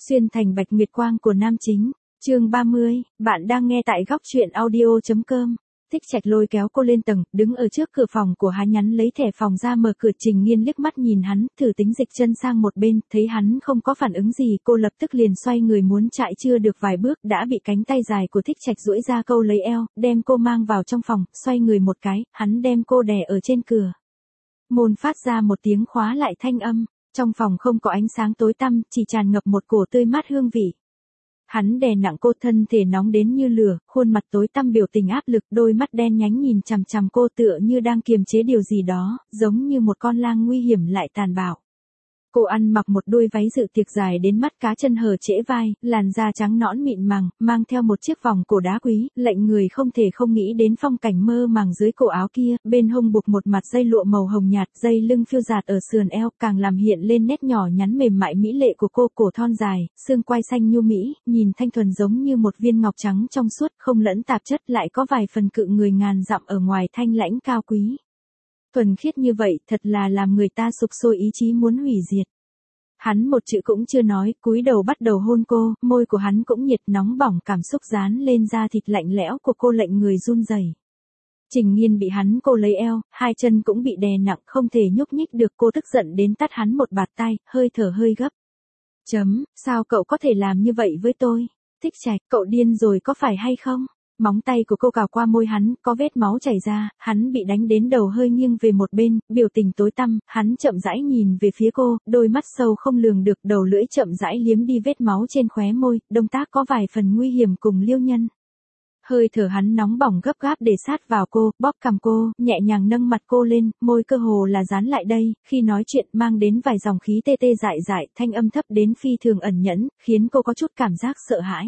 Xuyên thành bạch nguyệt quang của nam chính. Chương 30, bạn đang nghe tại góc truyện audio.com. Thích Trạch lôi kéo cô lên tầng, đứng ở trước cửa phòng của hắn, nhắn lấy thẻ phòng ra mở cửa. Trình Nghiên liếc mắt nhìn hắn, thử tính dịch chân sang một bên, thấy hắn không có phản ứng gì, cô lập tức liền xoay người muốn chạy, chưa được vài bước đã bị cánh tay dài của Thích Trạch duỗi ra câu lấy eo, đem cô mang vào trong phòng. Xoay người một cái, hắn đem cô đè ở trên cửa. Môn phát ra một tiếng khóa lại thanh âm. Trong phòng không có ánh sáng tối tăm, chỉ tràn ngập một cổ tươi mát hương vị. Hắn đè nặng cô, thân thể nóng đến như lửa, khuôn mặt tối tăm biểu tình áp lực, đôi mắt đen nhánh nhìn chằm chằm cô tựa như đang kiềm chế điều gì đó, giống như một con lang nguy hiểm lại tàn bạo. Cô ăn mặc một đôi váy dự tiệc dài đến mắt cá chân hở trễ vai, làn da trắng nõn mịn màng, mang theo một chiếc vòng cổ đá quý, lệnh người không thể không nghĩ đến phong cảnh mơ màng dưới cổ áo kia, bên hông buộc một mặt dây lụa màu hồng nhạt, dây lưng phiêu dạt ở sườn eo, càng làm hiện lên nét nhỏ nhắn mềm mại mỹ lệ của cô, cổ thon dài, xương quai xanh nhu mỹ, nhìn thanh thuần giống như một viên ngọc trắng trong suốt, không lẫn tạp chất, lại có vài phần cự người ngàn dặm ở ngoài, thanh lãnh cao quý. Thuần khiết như vậy, thật là làm người ta sục sôi ý chí muốn hủy diệt. Hắn một chữ cũng chưa nói, cúi đầu bắt đầu hôn cô, môi của hắn cũng nhiệt nóng bỏng, cảm xúc dán lên da thịt lạnh lẽo của cô lệnh người run rẩy. Trình Nghiên bị hắn cô lấy eo, hai chân cũng bị đè nặng, không thể nhúc nhích được, cô tức giận đến tát hắn một bạt tai, hơi thở hơi gấp. Sao cậu có thể làm như vậy với tôi? Thích Trạch, cậu điên rồi có phải hay không? Móng tay của cô cào qua môi hắn, có vết máu chảy ra, hắn bị đánh đến đầu hơi nghiêng về một bên, biểu tình tối tăm, hắn chậm rãi nhìn về phía cô, đôi mắt sâu không lường được, đầu lưỡi chậm rãi liếm đi vết máu trên khóe môi, động tác có vài phần nguy hiểm cùng liêu nhân. Hơi thở hắn nóng bỏng gấp gáp để sát vào cô, bóp cằm cô, nhẹ nhàng nâng mặt cô lên, môi cơ hồ là dán lại đây, khi nói chuyện mang đến vài dòng khí tê tê dại dại, thanh âm thấp đến phi thường ẩn nhẫn, khiến cô có chút cảm giác sợ hãi.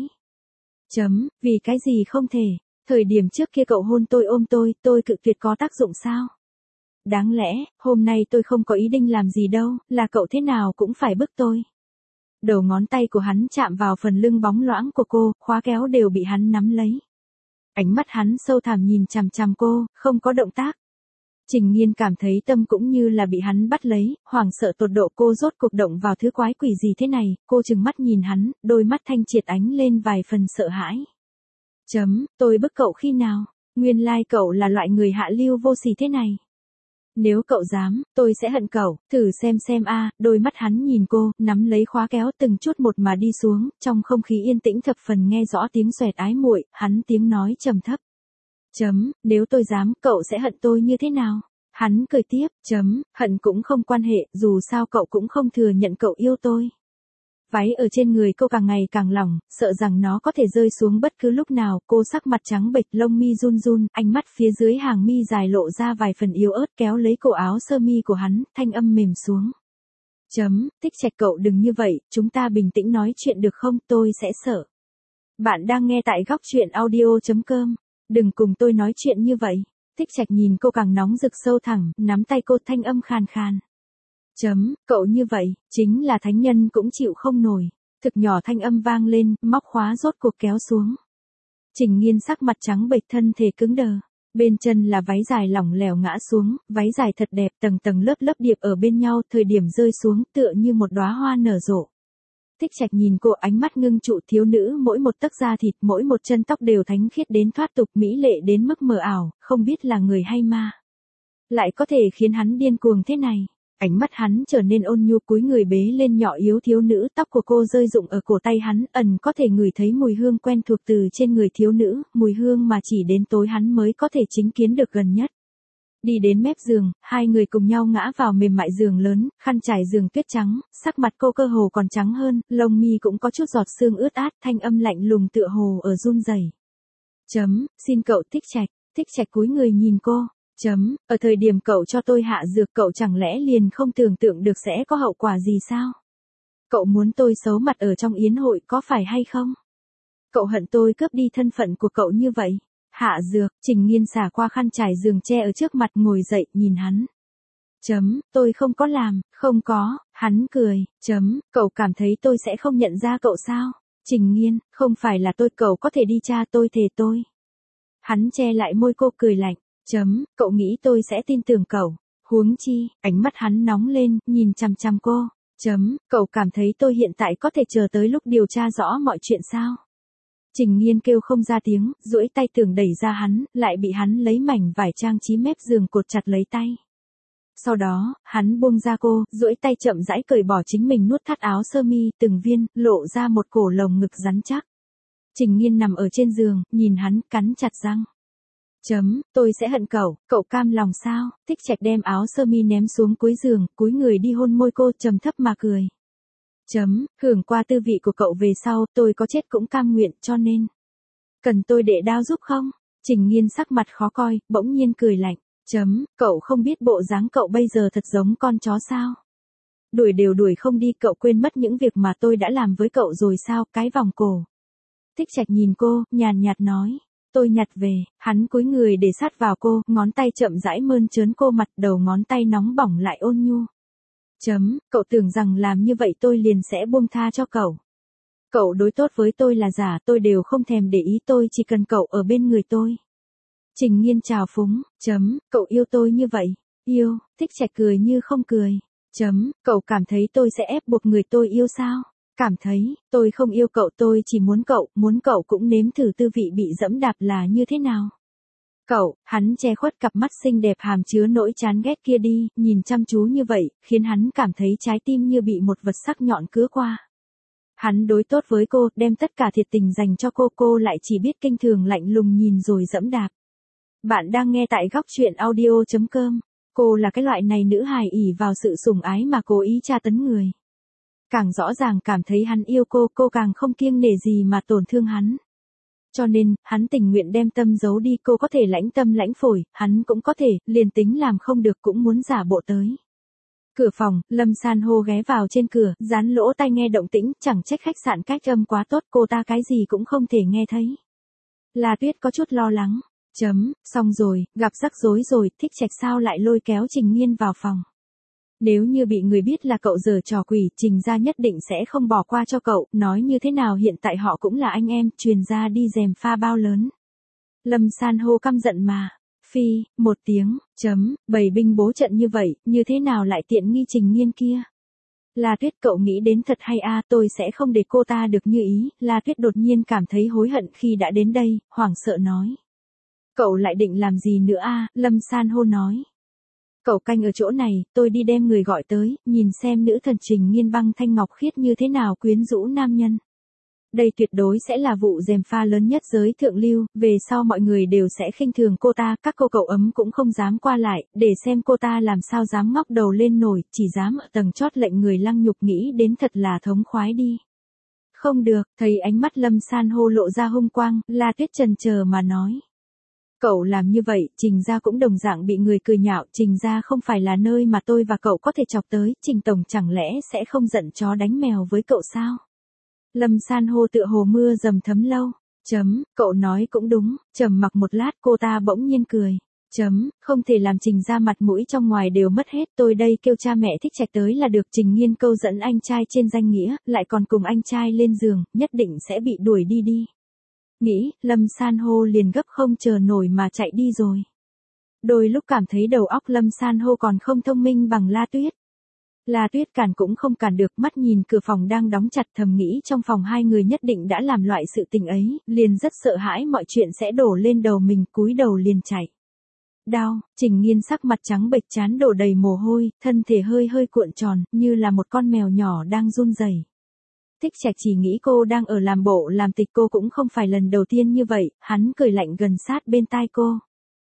Vì cái gì không thể? Thời điểm trước kia cậu hôn tôi ôm tôi cự tuyệt có tác dụng sao? Đáng lẽ, hôm nay tôi không có ý định làm gì đâu, là cậu thế nào cũng phải bức tôi. Đầu ngón tay của hắn chạm vào phần lưng bóng loãng của cô, khóa kéo đều bị hắn nắm lấy. Ánh mắt hắn sâu thẳm nhìn chằm chằm cô, không có động tác. Trình Nghiên cảm thấy tâm cũng như là bị hắn bắt lấy, hoảng sợ tột độ, cô rốt cuộc động vào thứ quái quỷ gì thế này, cô trừng mắt nhìn hắn, đôi mắt thanh triệt ánh lên vài phần sợ hãi. Tôi bức cậu khi nào? Nguyên lai cậu là loại người hạ lưu vô sỉ thế này. Nếu cậu dám, tôi sẽ hận cậu, thử xem a. Đôi mắt hắn nhìn cô, nắm lấy khóa kéo từng chút một mà đi xuống, trong không khí yên tĩnh thập phần nghe rõ tiếng xoẹt ái muội, hắn tiếng nói trầm thấp. Nếu tôi dám, cậu sẽ hận tôi như thế nào? Hắn cười tiếp, hận cũng không quan hệ, dù sao cậu cũng không thừa nhận cậu yêu tôi. Váy ở trên người cô càng ngày càng lỏng, sợ rằng nó có thể rơi xuống bất cứ lúc nào, cô sắc mặt trắng bệch, lông mi run run, ánh mắt phía dưới hàng mi dài lộ ra vài phần yếu ớt, kéo lấy cổ áo sơ mi của hắn, thanh âm mềm xuống. Thích Trạch, cậu đừng như vậy, chúng ta bình tĩnh nói chuyện được không, tôi sẽ sợ. Bạn đang nghe tại góc truyện audio.com. Đừng cùng tôi nói chuyện như vậy. Thích Trạch nhìn cô càng nóng rực sâu thẳng, nắm tay cô, thanh âm khàn khàn. Cậu như vậy, chính là thánh nhân cũng chịu không nổi. Thực nhỏ thanh âm vang lên, móc khóa rốt cuộc kéo xuống. Trình Nghiên sắc mặt trắng bệch, thân thể cứng đờ. Bên chân là váy dài lỏng lẻo ngã xuống, váy dài thật đẹp, tầng tầng lớp lớp điệp ở bên nhau, thời điểm rơi xuống tựa như một đóa hoa nở rộ. Thích Trạch nhìn cô, ánh mắt ngưng trụ, thiếu nữ mỗi một tấc da thịt, mỗi một chân tóc đều thánh khiết đến thoát tục, mỹ lệ đến mức mờ ảo, không biết là người hay ma. Lại có thể khiến hắn điên cuồng thế này. Ánh mắt hắn trở nên ôn nhu, cúi người bế lên nhỏ yếu thiếu nữ, tóc của cô rơi rụng ở cổ tay hắn, ẩn có thể ngửi thấy mùi hương quen thuộc từ trên người thiếu nữ, mùi hương mà chỉ đến tối hắn mới có thể chứng kiến được gần nhất. Đi đến mép giường, hai người cùng nhau ngã vào mềm mại giường lớn, khăn trải giường tuyết trắng, sắc mặt cô cơ hồ còn trắng hơn, lông mi cũng có chút giọt sương ướt át, thanh âm lạnh lùng tựa hồ ở run rẩy. Xin cậu. Thích Trạch cúi người nhìn cô. Ở thời điểm cậu cho tôi hạ dược, cậu chẳng lẽ liền không tưởng tượng được sẽ có hậu quả gì sao? Cậu muốn tôi xấu mặt ở trong yến hội có phải hay không? Cậu hận tôi cướp đi thân phận của cậu như vậy? Hạ dược, Trình Nghiên xả qua khăn trải giường che ở trước mặt, ngồi dậy, nhìn hắn. Tôi không có làm, không có, hắn cười. Cậu cảm thấy tôi sẽ không nhận ra cậu sao? Trình Nghiên, không phải là tôi, cậu có thể đi tra tôi, thề tôi. Hắn che lại môi cô, cười lạnh. Cậu nghĩ tôi sẽ tin tưởng cậu? Huống chi, ánh mắt hắn nóng lên, nhìn chằm chằm cô. Cậu cảm thấy tôi hiện tại có thể chờ tới lúc điều tra rõ mọi chuyện sao? Trình Nhiên kêu không ra tiếng, duỗi tay tưởng đẩy ra hắn, lại bị hắn lấy mảnh vải trang trí mép giường cột chặt lấy tay. Sau đó, hắn buông ra cô, duỗi tay chậm rãi cởi bỏ chính mình nuốt thắt áo sơ mi từng viên, lộ ra một cổ lồng ngực rắn chắc. Trình Nhiên nằm ở trên giường, nhìn hắn, cắn chặt răng. Tôi sẽ hận cậu cam lòng sao? Thích Trạch đem áo sơ mi ném xuống cuối giường, cúi người đi hôn môi cô, trầm thấp mà cười. Hưởng qua tư vị của cậu về sau, tôi có chết cũng cam nguyện, cho nên. Cần tôi đệ đao giúp không? Trình Nhiên sắc mặt khó coi, bỗng nhiên cười lạnh. Cậu không biết bộ dáng cậu bây giờ thật giống con chó sao? Đuổi đều đuổi không đi, cậu quên mất những việc mà tôi đã làm với cậu rồi sao? Cái vòng cổ. Thích Trạch nhìn cô, nhàn nhạt nói. Tôi nhặt về, hắn cúi người để sát vào cô, ngón tay chậm rãi mơn trớn cô mặt, đầu ngón tay nóng bỏng lại ôn nhu. Cậu tưởng rằng làm như vậy tôi liền sẽ buông tha cho cậu. Cậu đối tốt với tôi là giả, tôi đều không thèm để ý, tôi chỉ cần cậu ở bên người tôi. Trình Nhiên trào phúng. Cậu yêu tôi như vậy? Yêu. Thích Trạch cười như không cười. Cậu cảm thấy tôi sẽ ép buộc người tôi yêu sao? Cảm thấy, tôi không yêu cậu, tôi chỉ muốn cậu cũng nếm thử tư vị bị dẫm đạp là như thế nào. Hắn che khuất cặp mắt xinh đẹp hàm chứa nỗi chán ghét kia đi, nhìn chăm chú như vậy, khiến hắn cảm thấy trái tim như bị một vật sắc nhọn cứa qua. Hắn đối tốt với cô, đem tất cả thiệt tình dành cho cô lại chỉ biết kinh thường lạnh lùng nhìn rồi dẫm đạp. Bạn đang nghe tại góc truyện audio.com. Cô là cái loại này nữ hài ỷ vào sự sủng ái mà cố ý tra tấn người. Càng rõ ràng cảm thấy hắn yêu cô càng không kiêng nể gì mà tổn thương hắn. Cho nên, hắn tình nguyện đem tâm giấu đi, cô có thể lãnh tâm lãnh phổi, hắn cũng có thể, liền tính làm không được cũng muốn giả bộ tới. Cửa phòng, Lâm San hô ghé vào trên cửa, dán lỗ tai nghe động tĩnh, chẳng trách khách sạn cách âm quá tốt, cô ta cái gì cũng không thể nghe thấy. La Tuyết có chút lo lắng. Xong rồi, gặp rắc rối rồi, Thích Trạch sao lại lôi kéo Trình Nhiên vào phòng. Nếu như bị người biết là cậu giở trò quỷ, Trình gia nhất định sẽ không bỏ qua cho cậu, nói như thế nào hiện tại họ cũng là anh em, truyền ra đi dèm pha bao lớn. Lâm San hô căm giận mà. Phi, một tiếng, bầy binh bố trận như vậy, như thế nào lại tiện nghi Trình Nhiên kia. La Tuyết cậu nghĩ đến thật hay a, tôi sẽ không để cô ta được như ý. La Tuyết đột nhiên cảm thấy hối hận khi đã đến đây, hoảng sợ nói. Cậu lại định làm gì nữa a? Lâm San hô nói. Cậu canh ở chỗ này, tôi đi đem người gọi tới, nhìn xem nữ thần Trình Nhiên băng thanh ngọc khiết như thế nào quyến rũ nam nhân. Đây tuyệt đối sẽ là vụ gièm pha lớn nhất giới thượng lưu, về sau mọi người đều sẽ khinh thường cô ta, các cô cậu ấm cũng không dám qua lại, để xem cô ta làm sao dám ngóc đầu lên nổi, chỉ dám ở tầng chót lệnh người lăng nhục, nghĩ đến thật là thống khoái đi. Không được, thấy ánh mắt Lâm San hô lộ ra hung quang, La Tuyết chần chờ mà nói. Cậu làm như vậy, Trình gia cũng đồng dạng bị người cười nhạo, Trình gia không phải là nơi mà tôi và cậu có thể chọc tới, Trình tổng chẳng lẽ sẽ không giận chó đánh mèo với cậu sao? Lâm San hô tựa hồ mưa dầm thấm lâu. Cậu nói cũng đúng, trầm mặc một lát cô ta bỗng nhiên cười. Không thể làm Trình gia mặt mũi trong ngoài đều mất hết, tôi đây kêu cha mẹ Thích Trạch tới là được. Trình Nhiên câu dẫn anh trai trên danh nghĩa, lại còn cùng anh trai lên giường, nhất định sẽ bị đuổi đi. Nghĩ, Lâm San hô liền gấp không chờ nổi mà chạy đi rồi. Đôi lúc cảm thấy đầu óc Lâm San hô còn không thông minh bằng La Tuyết. La Tuyết cản cũng không cản được, mắt nhìn cửa phòng đang đóng chặt, thầm nghĩ trong phòng hai người nhất định đã làm loại sự tình ấy, liền rất sợ hãi mọi chuyện sẽ đổ lên đầu mình, cúi đầu liền chạy. Đau, Trình Nhiên sắc mặt trắng bệch, trán đổ đầy mồ hôi, thân thể hơi hơi cuộn tròn, như là một con mèo nhỏ đang run rẩy. Thích Trạch chỉ nghĩ cô đang ở làm bộ làm tịch, cô cũng không phải lần đầu tiên như vậy, hắn cười lạnh gần sát bên tai cô.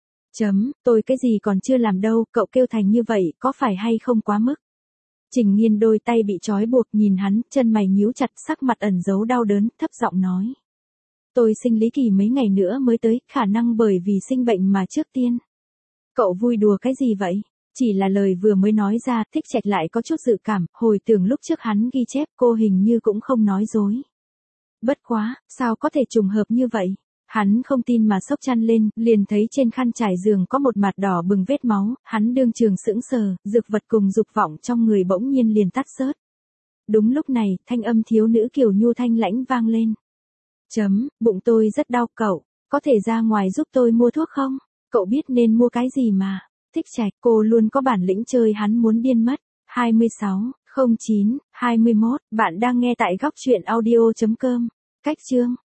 Tôi cái gì còn chưa làm đâu, cậu kêu thành như vậy, có phải hay không quá mức? Trình Nhiên đôi tay bị trói buộc, nhìn hắn, chân mày nhíu chặt, sắc mặt ẩn giấu đau đớn, thấp giọng nói. Tôi sinh lý kỳ mấy ngày nữa mới tới, khả năng bởi vì sinh bệnh mà trước tiên. Cậu vui đùa cái gì vậy? Chỉ là lời vừa mới nói ra, Thích Trạch lại có chút dự cảm, hồi tưởng lúc trước hắn ghi chép, cô hình như cũng không nói dối. Bất quá, sao có thể trùng hợp như vậy? Hắn không tin mà xốc chăn lên, liền thấy trên khăn trải giường có một mặt đỏ bừng vết máu, hắn đương trường sững sờ, dược vật cùng dục vọng trong người bỗng nhiên liền tắt xớt. Đúng lúc này, thanh âm thiếu nữ Kiều Nhu thanh lãnh vang lên. Bụng tôi rất đau, cậu, có thể ra ngoài giúp tôi mua thuốc không? Cậu biết nên mua cái gì mà? Thích Trạch, cô luôn có bản lĩnh chơi hắn muốn điên mất. 26, 09 21, bạn đang nghe tại góc chuyện audio.com. Cách chương